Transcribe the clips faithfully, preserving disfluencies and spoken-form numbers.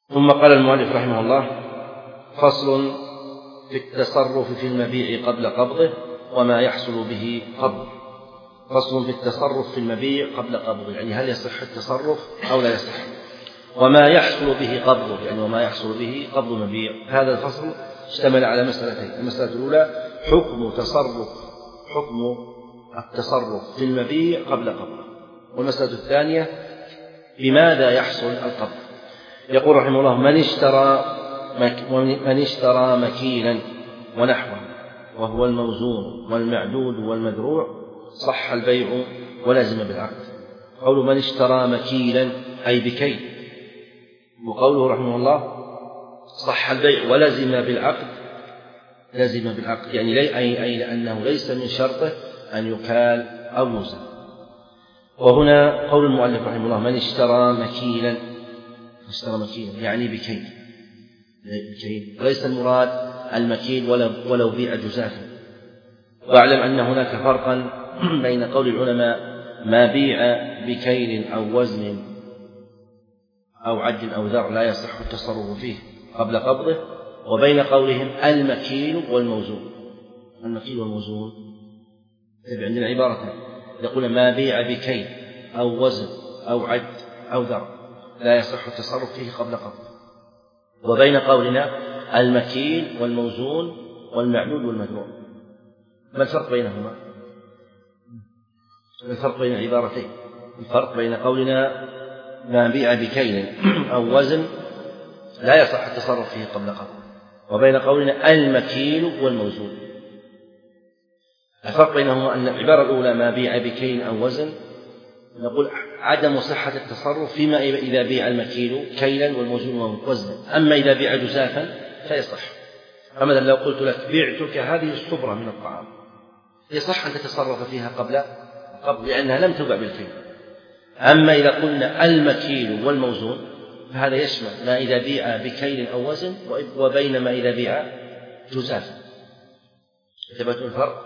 ثم قال المؤلف رحمه الله: فصل في التصرف في المبيع قبل قبضه وما يحصل به قبض. فصل في التصرف في المبيع قبل قبضه، يعني هل يصح التصرف أو لا يصح، وما يحصل به قبضه، يعني وما يحصل به قبض المبيع. هذا الفصل اشتمل على مسألتين: المسألة الأولى حكم تصرف حكم التصرف في المبيع قبل قبضه، والمسألة الثانية بماذا يحصل القبض. يقول رحمه الله: من اشترى من اشترى مكيلا ونحوه وهو الموزون والمعدود والمذروع صح البيع ولزم بالعقد. قول من اشترى مكيلا أي بكيل، وقوله رحمه الله صح البيع ولزم بالعقد، لزم بالعقد يعني لي أي, أي لأنه ليس من شرطه أن يكال أو يوزن. وهنا قول المؤلف رحمه الله: من اشترى مكيلا، اشترى مكيلا يعني بكيل، بكيل وليس المراد المكيل ولو, ولو بيع جزافا. واعلم أن هناك فرقا بين قول العلماء ما بيع بكيل أو وزن أو عد أو ذر لا يصح التصرف فيه قبل قبضه، وبين قولهم المكيل والموزون. المكيل والموزون عندنا عبارة يقول ما بيع بكيل أو وزن أو عد أو ذر لا يصح التصرف فيه قبل قبضه، وبين قولنا المكيل والموزون والمعدود والمذروع. ما الفرق بينهما؟ الفرق بين العبارتين، الفرق بين قولنا ما بيع بكيل أو وزن لا يصح التصرف فيه قبل قبضه، وبين قولنا المكيل والموزون. الفرق بينهما أن العبارة الأولى ما بيع بكيل أو وزن نقول عدم صحة التصرف فيما إذا بيع المكيل كيلا والموزون وزنا، أما إذا بيع جزافا فيصح. فمثلا لو قلت لك بعتك هذه الصبرة من الطعام، يصح أن تتصرف فيها قبل قبل لأنها لم تباع بالكيل. أما إذا قلنا المكيل والموزون فهذا يشمل ما إذا بيع بكيل أو وزن وبينما إذا بيع جزافا. ثبتوا الفرق؟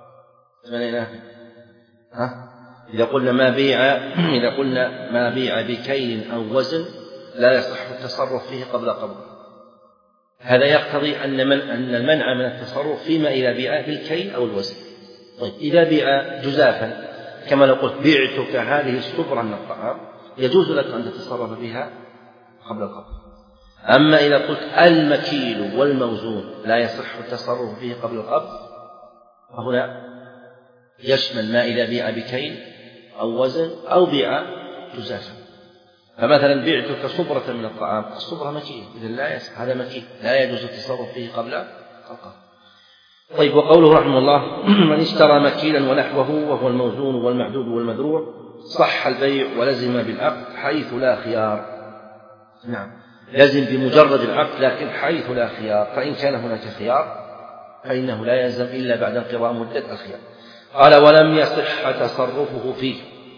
ها؟ إذا قلنا ما بيع إذا قلنا ما بيع بكيل أو وزن لا يصح التصرف فيه قبل قبضه، هذا يقتضي أن من أن المنع من التصرف فيما إذا بيع بالكيل أو الوزن. طيب إذا بيع جزافا كما لو قلت بعتك هذه الصبرة من الطعام يجوز لك أن تتصرف بها قبل القبض. أما إذا قلت المكيل والموزون لا يصح التصرف فيه قبل القبض فهنا يشمل ما إذا بيع بكيل أو وزن أو بيع جزافا. فمثلا بعتك صبرة من الطعام، الصبرة مكيل إذا لا يصح، هذا مكيل لا يجوز التصرف فيه قبل القبض. طيب وقوله رحمه الله من اشترى مكيلا ونحوه وهو الموزون والمعدود والمذروع صح البيع ولزم بالعقد حيث لا خيار. نعم لزم بمجرد العقد لكن حيث لا خيار، فإن كان هناك خيار فإنه لا يلزم إلا بعد انقضاء مدة الخيار. قال ولم يصح تصرفه فيه،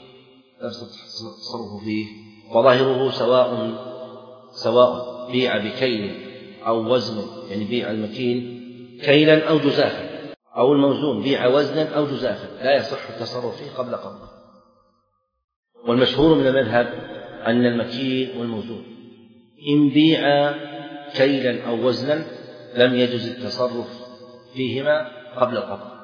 تصرفه فيه وظاهره سواء سواء بيع بكيل أو وزن، يعني بيع المكيل كيلا أو جزافا، أو الموزون بيع وزنا أو جزافا لا يصح التصرف فيه قبل قبضه. والمشهور من المذهب أن المكيل والموزون إن بيع كيلا أو وزنا لم يجوز التصرف فيهما قبل القبض،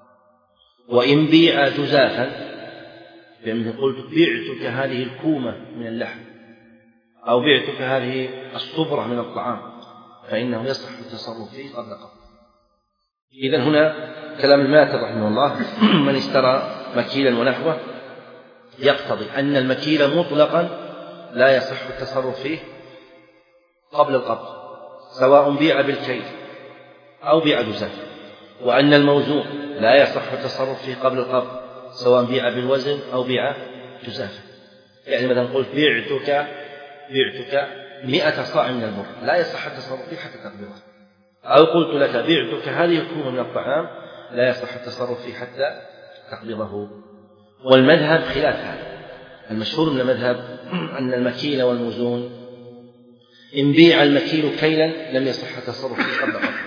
وإن بيع جزافا بأن قلت بعتك هذه الكومة من اللحم أو بعتك هذه الصبرة من الطعام فإنه يصح التصرف فيه قبل قبض. إذن هنا كلام الماتر رحمه الله من اشترى مكيلا ونحوه يقتضي أن المكيل مطلقا لا يصح التصرف فيه قبل القبض سواء بيع بالكيل أو بيع جزافا، وأن الموزون لا يصح التصرف فيه قبل القبض سواء بيع بالوزن أو بيع جزافا. يعني مثلا قلت بعتك بعتك مئة صاع من البر لا يصح التصرف فيه حتى تقبضه، أو قلت لك بعتك هذه الكومة من الطعام لا يصح التصرف فيه حتى تقبضه. والمذهب خلاف هذا، المشهور من المذهب أن المكيل والموزون إن بيع المكيل كيلا لم يصح التصرف فيه قبل قبضه،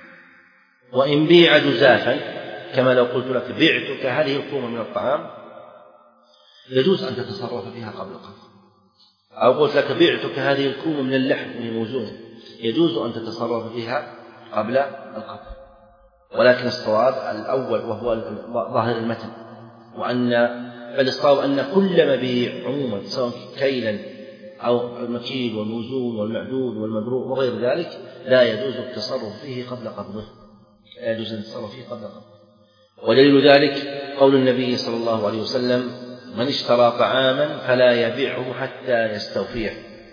وإن بيع جزافا كما لو قلت لك بعتك هذه الكومة من الطعام يجوز أن تتصرف فيها قبل القبض. أو قلت لك بعتك هذه الكومة من اللحم وهي موزونة، يجوز أن تتصرف فيها قبل القبض، ولكن الصواب الأول وهو ظاهر المتن، وأن بل الصواب أن كل مبيع عموما سواء كيلا أو المكيل والموزون والمعدود والمبروء وغير ذلك لا يجوز التصرف فيه قبل قبضه، لا يجوز التصرف فيه قبل قبضه. ودليل ذلك قول النبي صلى الله عليه وسلم: من اشترى طعاما فلا يبيعه حتى يستوفيه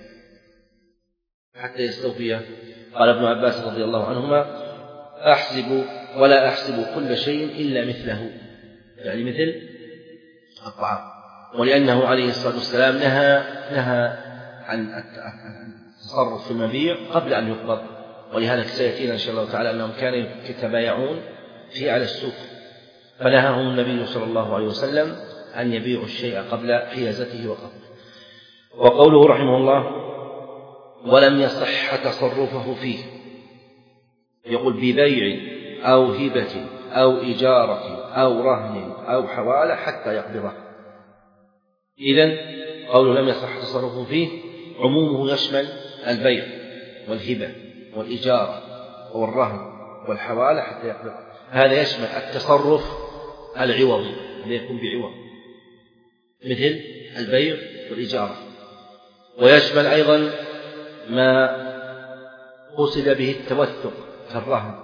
حتى يستوفيه. قال ابن عباس رضي الله عنهما: أحسب ولا أحسب كل شيء إلا مثله، يعني مثل الطعام، ولأنه عليه الصلاة والسلام نهى نهى عن التصرف في المبيع قبل أن يقبض، ولهذا سيأتينا إن شاء الله تعالى أنهم كانوا يتبايعون في على السوق، فنهاهم النبي صلى الله عليه وسلم أن يبيعوا الشيء قبل حيازته وقبضه. وقوله رحمه الله: ولم يصح تصرفه فيه، يقول: ببيع أو هبة أو إجارة أو رهن أو حوالة حتى يقبضه. إذن قوله لم يصح تصرفه فيه عمومه يشمل البيع والهبة والإجارة والرهن والحوالة حتى يقبضه. هذا يشمل التصرف العوضي الذي يكون بعوض مثل البيع والإجارة، ويشمل أيضا ما قصد به التوثق كالرهن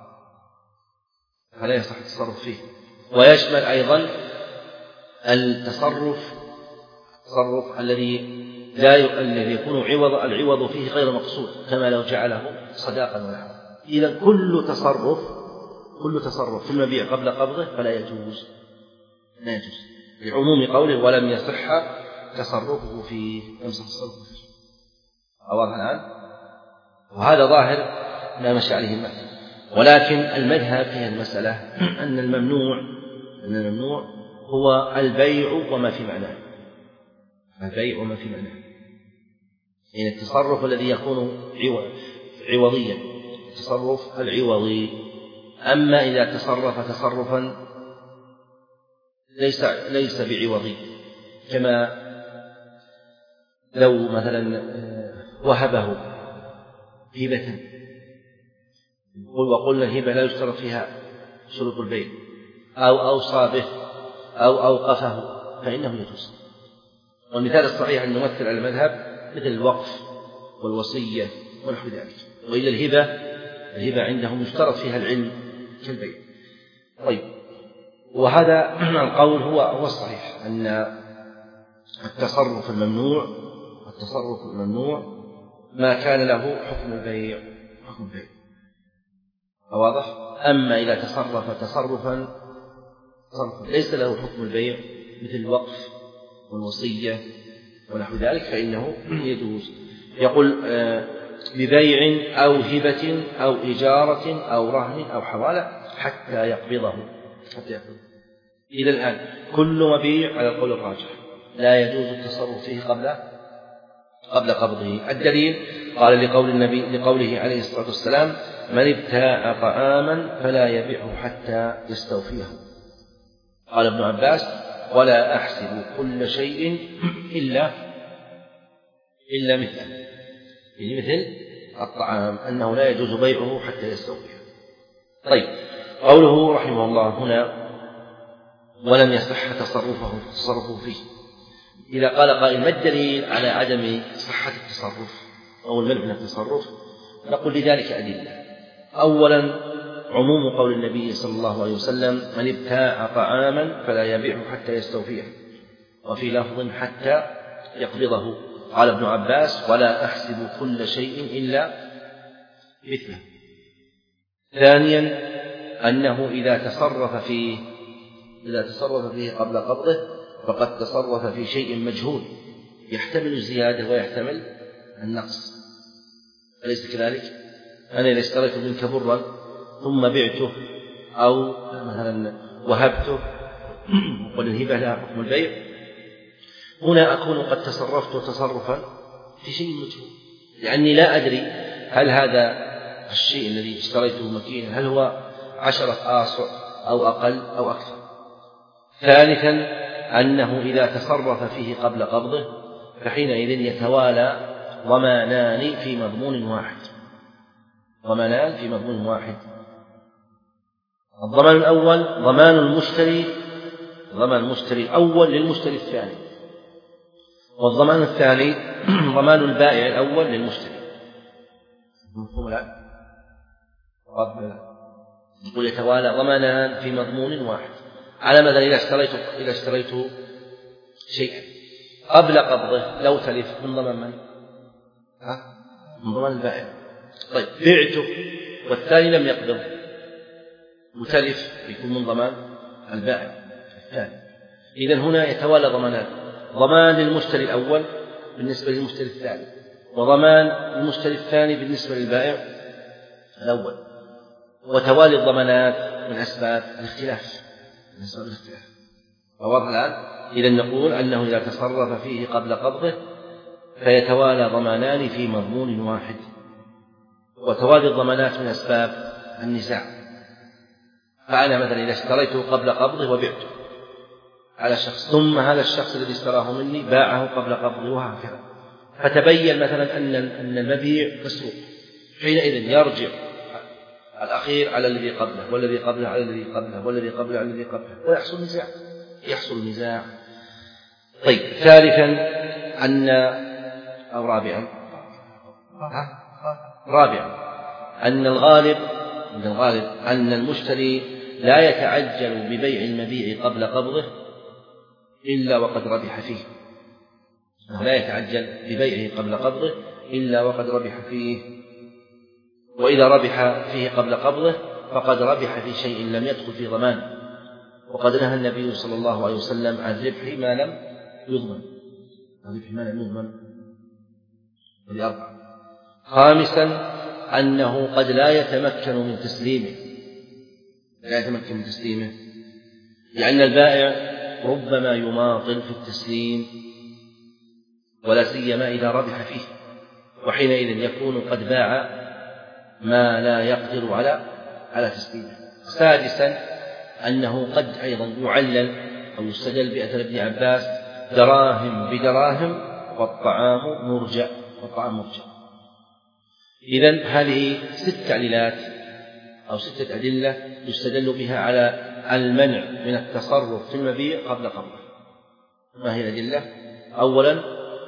فلا يصح التصرف فيه، ويشمل أيضا التصرف التصرف الذي لا الذي يكون عوض العوض فيه غير مقصود كما لو جعله صداقا ونحو. إذا كل تصرف كل تصرف في المبيع قبل قبضه فلا يجوز لا يجوز لعموم قوله: ولم يصح تصرفه فيه. يمسح تصرفه فيه. واضح الآن؟ وهذا ظاهر ما مشى عليه المثل، ولكن المذهب في المسألة أن الممنوع أن الممنوع هو البيع وما في معناه، البيع وما في معناه، يعني التصرف الذي يكون عوضيا، التصرف العوضي. أما إذا تصرف تصرفا ليس ليس بعوضي، كما لو مثلا وهبه هبة، وقلنا الهبة لا يشترط فيها شروط البيع، أو أوصى به أو أوقفه فإنه يجوز. والمثال الصحيح أن نمثل على المذهب مثل الوقف والوصية ونحو ذلك. وإلى الهبة الهبة عندهم يشترط فيها العلم كالبيع. طيب، وهذا القول هو هو الصحيح أن التصرف الممنوع التصرف الممنوع ما كان له حكم البيع حكم البيع واضح. أما إذا تصرف تصرفا تصرف ليس له حكم البيع مثل الوقف والوصية ونحو ذلك فإنه يجوز. يقول ببيع أو هبة أو إجارة أو رهن أو حوالة حتى يقبضه حتى يقبضه. إلى الآن كل مبيع على القول الراجح لا يجوز التصرف فيه قبل قبل قبضه. الدليل قال لقول النبي لقوله عليه الصلاة والسلام: من ابتاع طعاما فلا يبيعه حتى يستوفيه. قال ابن عباس: ولا أحسب كل شيء إلا إلا مثله، يعني مثل الطعام أنه لا يجوز بيعه حتى يستوفيه. طيب، قوله رحمه الله هنا: ولم يصح تصرفه تصرفه فيه. إذا قال قائل: ما الدليل على عدم صحة التصرف أو المنع من التصرف؟ نقول لذلك أدلة. أولا عموم قول النبي صلى الله عليه وسلم: من ابتاع طعاما فلا يبيعه حتى يستوفيه، وفي لفظ حتى يقبضه. قال ابن عباس: ولا أحسب كل شيء إلا مثله. ثانيا أنه إذا تصرف فيه إذا تصرف فيه قبل قبضه فقد تصرف في شيء مجهول يحتمل الزيادة ويحتمل النقص، أليس كذلك؟ أنا إذا اشتريت منك برا ثم بعته أو مثلا وهبته وقل الهبة لها حكم البيع، هنا أكون قد تصرفت تصرفا في شيء مجهول، لأني لا أدري هل هذا الشيء الذي اشتريته مكينا هل هو عشرة آصع أو أقل أو أكثر. ثالثا أنه إذا تصرف فيه قبل قبضه فحينئذ يتوالى ضمانان في مضمون واحد ضمانان في مضمون واحد الضمان الأول ضمان المشتري ضمان المشتري الأول للمشتري الثاني، والضمان الثاني ضمان البائع الأول للمشتري. مفهوم الآن؟ يقول يتوالى ضمانان في مضمون واحد، على مثلا إذا اشتريت إذا اشتريت شيئا قبل قبضه لو تلف من ضمان من؟ ها؟ من ضمان البائع. طيب بعته والثاني لم يقبض وتلف يكون من ضمان البائع الثاني. إذن هنا يتوالى ضمانان، ضمان للمشتري الأول بالنسبة للمشتري الثاني، وضمان المشتري الثاني بالنسبة للبائع الأول. وتوالي الضمانات من أسباب الاختلاف من أسباب الاختلاف واضح الآن؟ إذن نقول أنه إذا تصرف فيه قبل قبضه فيتوالى ضمانان في مضمون واحد. وتوالي الضمانات من أسباب النزاع، فأنا مثلا إذا اشتريته قبل قبضه وبعته على شخص، ثم هذا الشخص الذي اشتراه مني باعه قبل قبضه وهكذا، فتبين مثلا أن المبيع مسروق، حينئذ يرجع الأخير على الذي قبله والذي قبله على الذي قبله والذي قبله على الذي قبله ويحصل نزاع يحصل نزاع طيب ثالثا أن أو رابعا رابعا أن الغالب أن الغالب أن المشتري لا يتعجل ببيع المبيع قبل قبضه إلا وقد ربح فيه لا يتعجل ببيعه قبل قبضه إلا وقد ربح فيه، وإذا ربح فيه قبل قبضه فقد ربح في شيء لم يدخل في ضمان، وقد نهى النبي صلى الله عليه وسلم عن ربح ما لم يضمن ربح ما لم يضمن ولأربعة. خامسا أنه قد لا يتمكن من تسليمه لا يتمكن من تسليمه لأن البائع ربما يماطل في التسليم ولا سيما إذا ربح فيه، وحينئذ يكون قد باع ما لا يقدر على على تسليمه. سادسا أنه قد أيضا يعلل أو يستدل بأثر ابن عباس دراهم بدراهم والطعام مرجع والطعام مرجع. إذن هذه ست تعليلات أو ستة أدلة يستدل بها على المنع من التصرف في المبيع قبل قبضه. ما هي الأدلة؟ أولا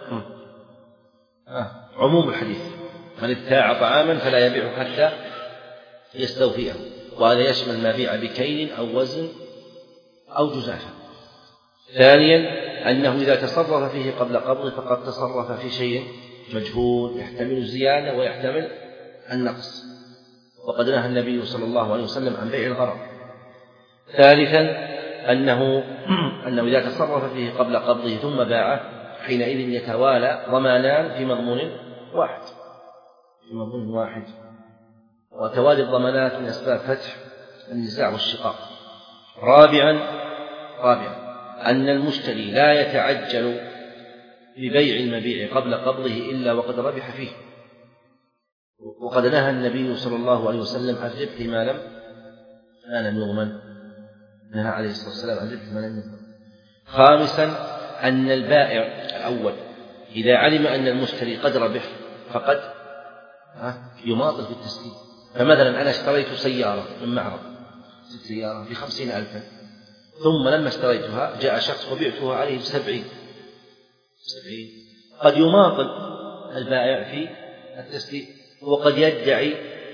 عموم الحديث من ابتاع طعاما فلا يبيعه حتى يستوفيه، وهذا يشمل ما بيع بكيل أو وزن أو جزافة. ثانيا أنه إذا تصرف فيه قبل قبضه فقد تصرف في شيء مجهول يحتمل الزيادة ويحتمل النقص، وقد نهى النبي صلى الله عليه وسلم عن بيع الغرض. ثالثا أنه أنه إذا تصرف فيه قبل قبضه ثم باعه حينئذ يتوالى ضمانان في مضمون واحد في مضمون واحد وتوالي الضمانات من أسباب فتح النزاع والشقاق. رابعا رابعا أن المشتري لا يتعجل ببيع المبيع قبل قبضه إلا وقد ربح فيه، وقد نهى النبي صلى الله عليه وسلم عن ربح ما لم ما لم يضمن نهى عليه الصلاة والسلام عن ربح ما لم يضمن. خامسا أن البائع الأول إذا علم أن المشتري قد ربح فقد يماطل في التسليم. فمثلا أنا اشتريت سيارة من معرض سيارة بخمسين ألفا، ثم لما اشتريتها جاء شخص وبعتها عليه بسبعين سبعين قد يماطل البائع في التسليم، وقد يدعي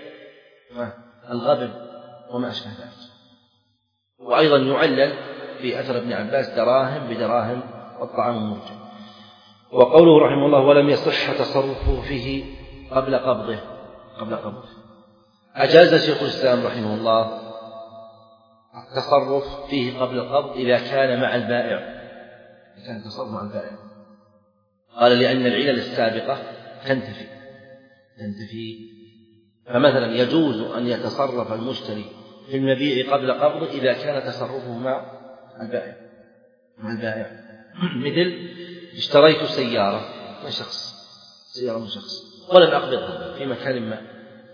الغبن وما أشبه ذلك. وأيضا يعلل في أثر ابن عباس دراهم بدراهم والطعام مرجع. وقوله رحمه الله ولم يصح تصرفه فيه قبل قبضه قبل قبضه أجاز شيخ الإسلام رحمه الله التصرف فيه قبل القبض إذا كان مع البائع إذا كان التصرف مع البائع. قال لأن العلل السابقة تنتفي تنتفي فمثلا يجوز أن يتصرف المشتري في المبيع قبل قبضه إذا كان تصرفه مع البائع مع البائع مثل اشتريت سيارة من شخص سيارة من شخص ولم أقبضها في مكان ما،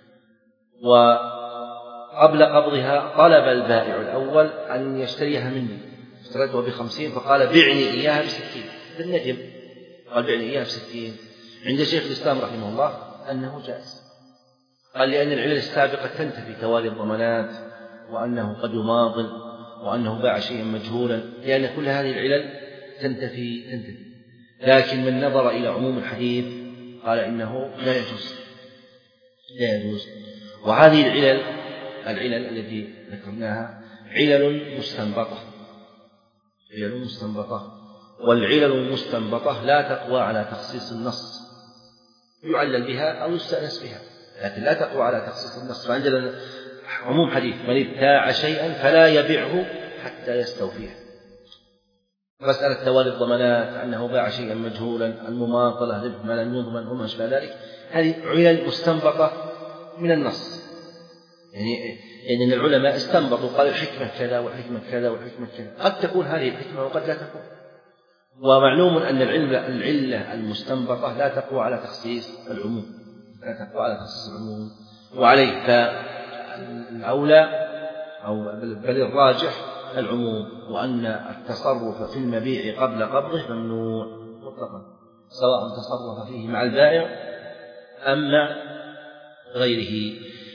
وقبل قبضها طلب البائع الأول أن يشتريها مني، اشتريتها بخمسين فقال بعني إياها بستين بالنجم، قال بعني إياه بستين. عند شيخ الإسلام رحمه الله أنه جائز، قال لأن العلل السابقة تنتفي توالي الضمانات، وأنه قد يماطل، وأنه باع شيئا مجهولا، لأن كل هذه العلل تنتفي تنتفي لكن من نظر إلى عموم الحديث قال إنه لا يجوز لا يجوز وهذه العلل العلل التي ذكرناها علل مستنبطة علل مستنبطة والعلل المستنبطة لا تقوى على تخصيص النص، يعلل بها أو يستأنس بها، لكن لا تقوى على تخصيص النص. فعندنا عموم حديث من ابتاع شيئا فلا يبيعه حتى يستوفيه. مسألة توالي الضمانات، أنه باع شيئا مجهولا، المماطلة ربح ما لم يضمن وما أشبه ذلك، هذه علل مستنبطة من النص. يعني يعني العلماء استنبطوا قال الحكمة كذا والحكمة كذا والحكمة كذا، قد تكون هذه الحكمة وقد لا تكون. ومعلوم أن العلة العلة المستنبطة لا تقوى على تخصيص العموم لا تقوى على تخصيص العموم وعليه فالأولى أو بل الراجح العموم، وأن التصرف في المبيع قبل قبضه ممنوع مطلقا، سواء تصرف فيه مع البائع أم مع غيره.